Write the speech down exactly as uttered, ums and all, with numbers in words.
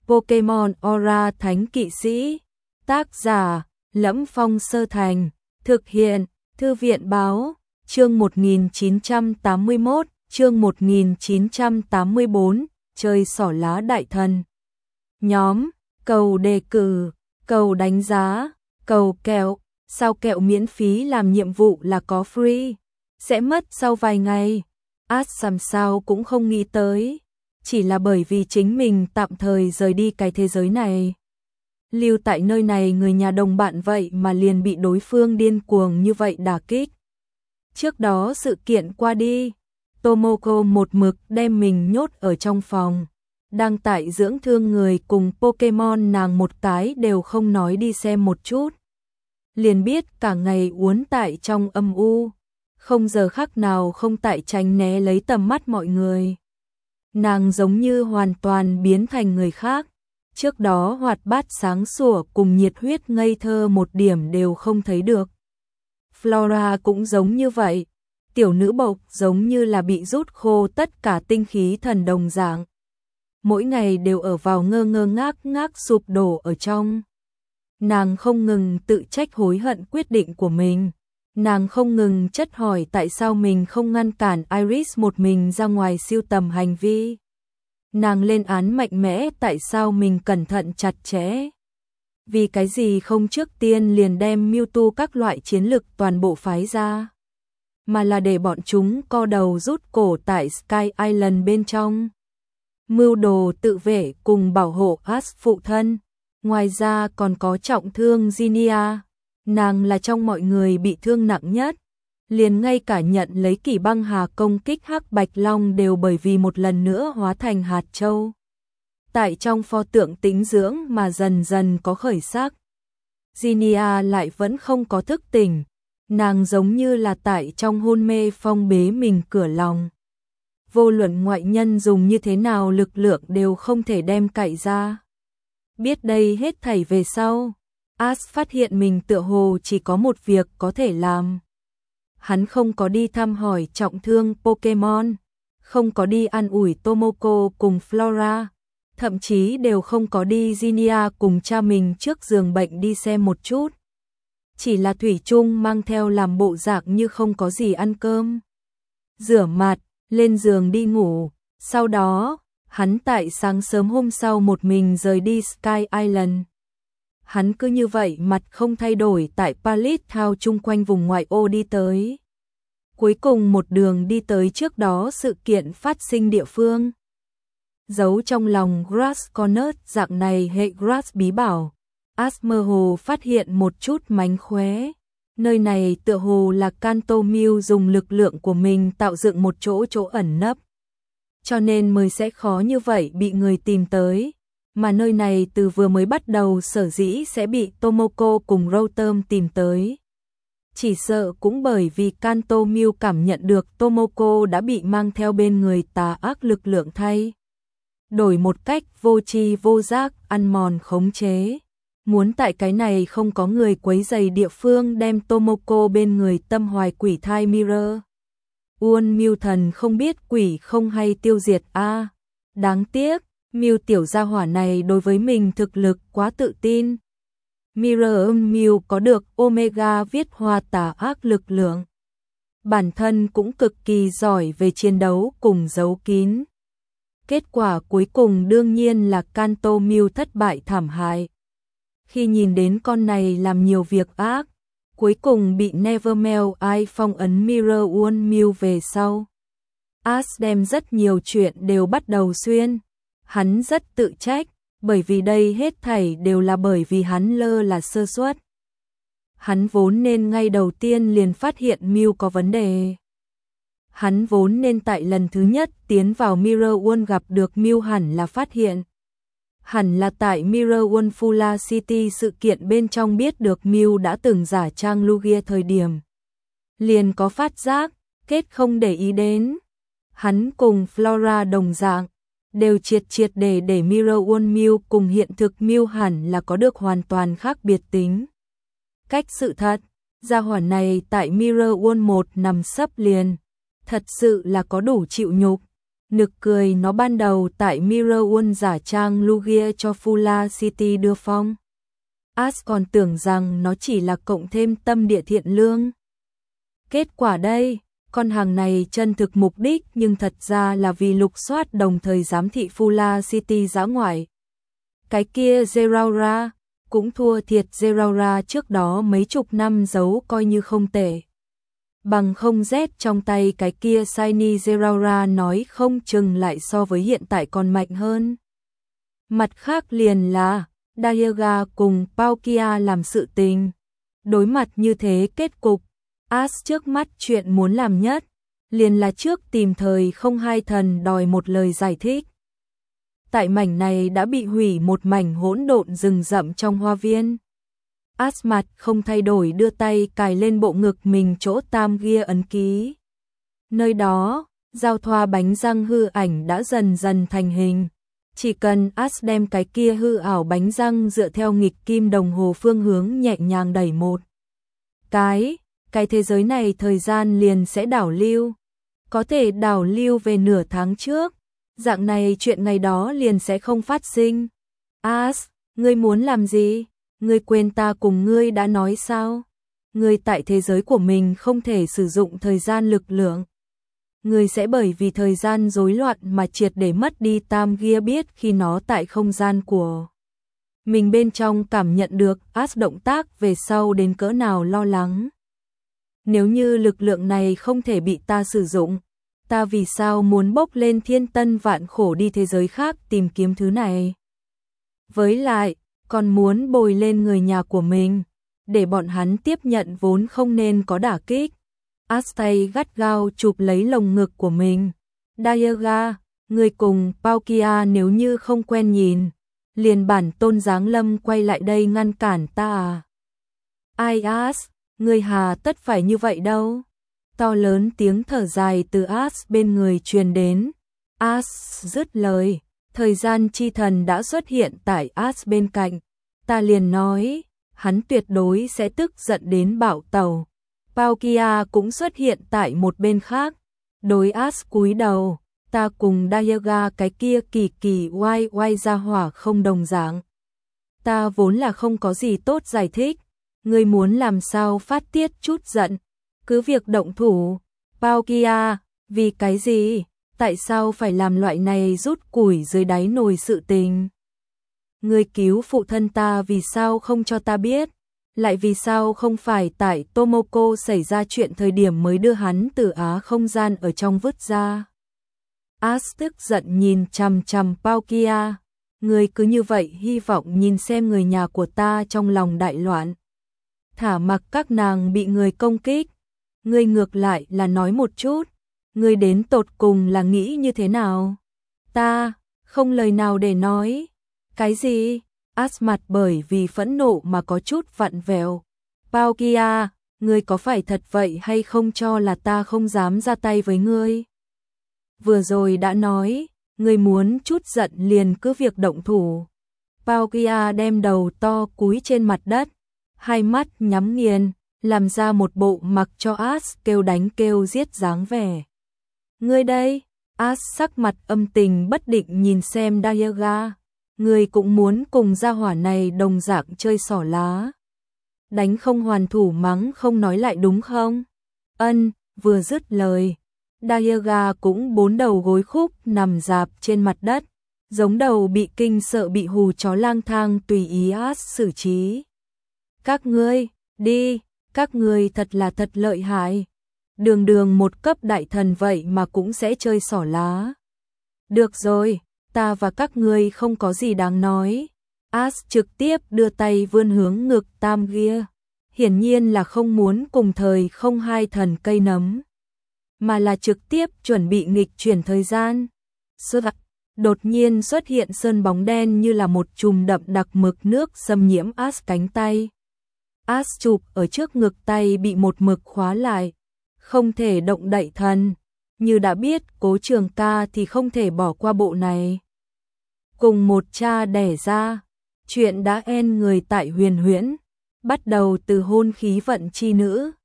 Pokemon Aura Thánh Kỵ Sĩ. Tác giả: Lẫm Phong Sơ Thành. Thực hiện: Thư viện Báo. Chương một nghìn chín trăm tám mươi mốt, chương một nghìn chín trăm tám mươi bốn, chơi xỏ lá đại thần. Nhóm: cầu đề cử, cầu đánh giá, cầu kẹo. Sao kẹo miễn phí làm nhiệm vụ là có free, sẽ mất sau vài ngày. Ash làm sao cũng không nghĩ tới, chỉ là bởi vì chính mình tạm thời rời đi cái thế giới này. Lưu tại nơi này người nhà đồng bạn vậy mà liền bị đối phương điên cuồng như vậy đả kích. Trước đó sự kiện qua đi, Tomoko một mực đem mình nhốt ở trong phòng, đang tại dưỡng thương người cùng Pokemon, nàng một cái đều không nói đi xem một chút. Liền biết cả ngày uốn tại trong âm u, không giờ khắc nào không tại tránh né lấy tầm mắt mọi người. Nàng giống như hoàn toàn biến thành người khác, trước đó hoạt bát sáng sủa cùng nhiệt huyết ngây thơ một điểm đều không thấy được. Flora cũng giống như vậy, tiểu nữ bộc giống như là bị rút khô tất cả tinh khí thần đồng dạng. Mỗi ngày đều ở vào ngơ ngơ ngác ngác sụp đổ ở trong. Nàng không ngừng tự trách hối hận quyết định của mình. Nàng không ngừng chất hỏi tại sao mình không ngăn cản Iris một mình ra ngoài siêu tầm hành vi. Nàng lên án mạnh mẽ tại sao mình cẩn thận chặt chẽ. Vì cái gì không trước tiên liền đem Mewtwo các loại chiến lực toàn bộ phái ra, mà là để bọn chúng co đầu rút cổ tại Sky Island bên trong. Mưu đồ tự vệ cùng bảo hộ Ash phụ thân. Ngoài ra còn có trọng thương Zinnia, nàng là trong mọi người bị thương nặng nhất, liền ngay cả nhận lấy kỷ băng hà công kích Hắc Bạch Long đều bởi vì một lần nữa hóa thành hạt châu. Tại trong pho tượng tĩnh dưỡng mà dần dần có khởi sắc. Zinnia lại vẫn không có thức tỉnh, nàng giống như là tại trong hôn mê phong bế mình cửa lòng. Vô luận ngoại nhân dùng như thế nào lực lượng đều không thể đem cậy ra. Biết đây hết thảy về sau, Ash phát hiện mình tựa hồ chỉ có một việc có thể làm. Hắn không có đi thăm hỏi trọng thương Pokemon, không có đi an ủi Tomoko cùng Flora, thậm chí đều không có đi Zinnia cùng cha mình trước giường bệnh đi xem một chút. Chỉ là thủy chung mang theo làm bộ dạng như không có gì ăn cơm. Rửa mặt, lên giường đi ngủ, sau đó hắn tại sáng sớm hôm sau một mình rời đi Sky Island. Hắn cứ như vậy mặt không thay đổi tại Pallet Town chung quanh vùng ngoại ô đi tới. Cuối cùng một đường đi tới trước đó sự kiện phát sinh địa phương. Giấu trong lòng Grass Corner dạng này hệ Grass bí bảo, Ash mơ hồ phát hiện một chút mánh khóe. Nơi này tựa hồ là Kanto Mew dùng lực lượng của mình tạo dựng một chỗ chỗ ẩn nấp, cho nên mới sẽ khó như vậy bị người tìm tới. Mà nơi này từ vừa mới bắt đầu sở dĩ sẽ bị Tomoko cùng Rotom tìm tới, chỉ sợ cũng bởi vì Kanto Mew cảm nhận được Tomoko đã bị mang theo bên người tà ác lực lượng thay đổi một cách vô tri vô giác ăn mòn khống chế. Muốn tại cái này không có người quấy rầy địa phương đem Tomoko bên người tâm hoài quỷ thai Mirror. Uôn Mưu thần không biết quỷ không hay tiêu diệt a. À, đáng tiếc, Mưu tiểu gia hỏa này đối với mình thực lực quá tự tin. Mirror Mưu có được Omega viết hoa tà ác lực lượng. Bản thân cũng cực kỳ giỏi về chiến đấu cùng giấu kín. Kết quả cuối cùng đương nhiên là Kanto Mew thất bại thảm hại. Khi nhìn đến con này làm nhiều việc ác, cuối cùng bị Nevermelt Eye phong ấn Mirror Uôn Mew về sau, Ash đem rất nhiều chuyện đều bắt đầu xuyên. Hắn rất tự trách, bởi vì đây hết thảy đều là bởi vì hắn lơ là sơ suất. Hắn vốn nên ngay đầu tiên liền phát hiện Mew có vấn đề. Hắn vốn nên tại lần thứ nhất tiến vào Mirror World gặp được Mew hẳn là phát hiện. Hẳn là tại Mirror World Fulla City sự kiện bên trong biết được Mew đã từng giả trang Lugia thời điểm. Liền có phát giác, kết không để ý đến. Hắn cùng Flora đồng dạng, đều triệt triệt để để Mirror World Mew cùng hiện thực Mew hẳn là có được hoàn toàn khác biệt tính. Cách sự thật, gia hỏa này tại Mirror World một nằm sấp liền, thật sự là có đủ chịu nhục. Nực cười, nó ban đầu tại Mirror World giả trang Lugia cho Full City đưa phong. Ash còn tưởng rằng nó chỉ là cộng thêm tâm địa thiện lương. Kết quả đây, con hàng này chân thực mục đích nhưng thật ra là vì lục soát đồng thời giám thị Full City dã ngoại. Cái kia Zeraora, cũng thua thiệt Zeraora trước đó mấy chục năm giấu coi như không tệ. Bằng không rét trong tay cái kia Shiny Zeraora nói không chừng lại so với hiện tại còn mạnh hơn. Mặt khác liền là Dialga cùng Palkia làm sự tình. Đối mặt như thế kết cục, Ash trước mắt chuyện muốn làm nhất, liền là trước tìm thời không hai thần đòi một lời giải thích. Tại mảnh này đã bị hủy một mảnh hỗn độn rừng rậm trong hoa viên. Ash mặt không thay đổi đưa tay cài lên bộ ngực mình chỗ tam gia ấn ký. Nơi đó, giao thoa bánh răng hư ảnh đã dần dần thành hình. Chỉ cần Ash đem cái kia hư ảo bánh răng dựa theo nghịch kim đồng hồ phương hướng nhẹ nhàng đẩy một cái, cái thế giới này thời gian liền sẽ đảo lưu. Có thể đảo lưu về nửa tháng trước, dạng này chuyện ngày đó liền sẽ không phát sinh. Ash, ngươi muốn làm gì? Ngươi quên ta cùng ngươi đã nói sao? Ngươi tại thế giới của mình không thể sử dụng thời gian lực lượng. Ngươi sẽ bởi vì thời gian rối loạn mà triệt để mất đi tam gia biết khi nó tại không gian của mình bên trong cảm nhận được Ash động tác về sau đến cỡ nào lo lắng. Nếu như lực lượng này không thể bị ta sử dụng, ta vì sao muốn bốc lên thiên tân vạn khổ đi thế giới khác tìm kiếm thứ này? Với lại, còn muốn bồi lên người nhà của mình, để bọn hắn tiếp nhận vốn không nên có đả kích. Ash tay gắt gao chụp lấy lồng ngực của mình. Dialga, người cùng Palkia nếu như không quen nhìn, liền bản tôn giáng lâm quay lại đây ngăn cản ta à? Ai Ash, người hà tất phải như vậy đâu. To lớn tiếng thở dài từ Ash bên người truyền đến. Ash dứt lời, thời gian chi thần đã xuất hiện tại Ash bên cạnh. Ta liền nói, hắn tuyệt đối sẽ tức giận đến bạo tẩu. Palkia cũng xuất hiện tại một bên khác. Đối Ash cúi đầu, ta cùng Dialga cái kia kỳ kỳ oai oai ra hỏa không đồng dạng. Ta vốn là không có gì tốt giải thích. Ngươi muốn làm sao phát tiết chút giận, cứ việc động thủ. Palkia, vì cái gì? Tại sao phải làm loại này rút củi dưới đáy nồi sự tình? Ngươi cứu phụ thân ta vì sao không cho ta biết? Lại vì sao không phải tại Tomoko xảy ra chuyện thời điểm mới đưa hắn từ á không gian ở trong vứt ra? Ash tức giận nhìn chằm chằm Palkia. Ngươi cứ như vậy hy vọng nhìn xem người nhà của ta trong lòng đại loạn. Thả mặc các nàng bị người công kích. Ngươi ngược lại là nói một chút. Ngươi đến tột cùng là nghĩ như thế nào? Ta, không lời nào để nói. Cái gì? Ash mặt bởi vì phẫn nộ mà có chút vặn vẹo. Palkia, ngươi có phải thật vậy hay không cho là ta không dám ra tay với ngươi? Vừa rồi đã nói, ngươi muốn chút giận liền cứ việc động thủ. Palkia đem đầu to cúi trên mặt đất, hai mắt nhắm nghiền, làm ra một bộ mặc cho Ash kêu đánh kêu giết dáng vẻ. Ngươi đây, Ash sắc mặt âm tình bất định nhìn xem Dialga. Ngươi cũng muốn cùng gia hỏa này đồng dạng chơi xỏ lá. Đánh không hoàn thủ mắng không nói lại đúng không? Ân, vừa dứt lời. Dialga cũng bốn đầu gối khúc nằm rạp trên mặt đất. Giống đầu bị kinh sợ bị hù chó lang thang tùy ý Ash xử trí. Các ngươi, đi, các ngươi thật là thật lợi hại. Đường đường một cấp đại thần vậy mà cũng sẽ chơi xỏ lá. Được rồi, ta và các ngươi không có gì đáng nói. Ash trực tiếp đưa tay vươn hướng ngực tam gia. Hiển nhiên là không muốn cùng thời không hai thần cây nấm, mà là trực tiếp chuẩn bị nghịch chuyển thời gian. Xuất đột nhiên xuất hiện sơn bóng đen như là một chùm đậm đặc mực nước xâm nhiễm Ash cánh tay. Ash chụp ở trước ngực tay bị một mực khóa lại, không thể động đậy thần. Như đã biết Cố Trường Ca thì không thể bỏ qua bộ này. Cùng một cha đẻ ra, chuyện đã en người tại Huyền Huyễn, bắt đầu từ hôn khí vận chi nữ.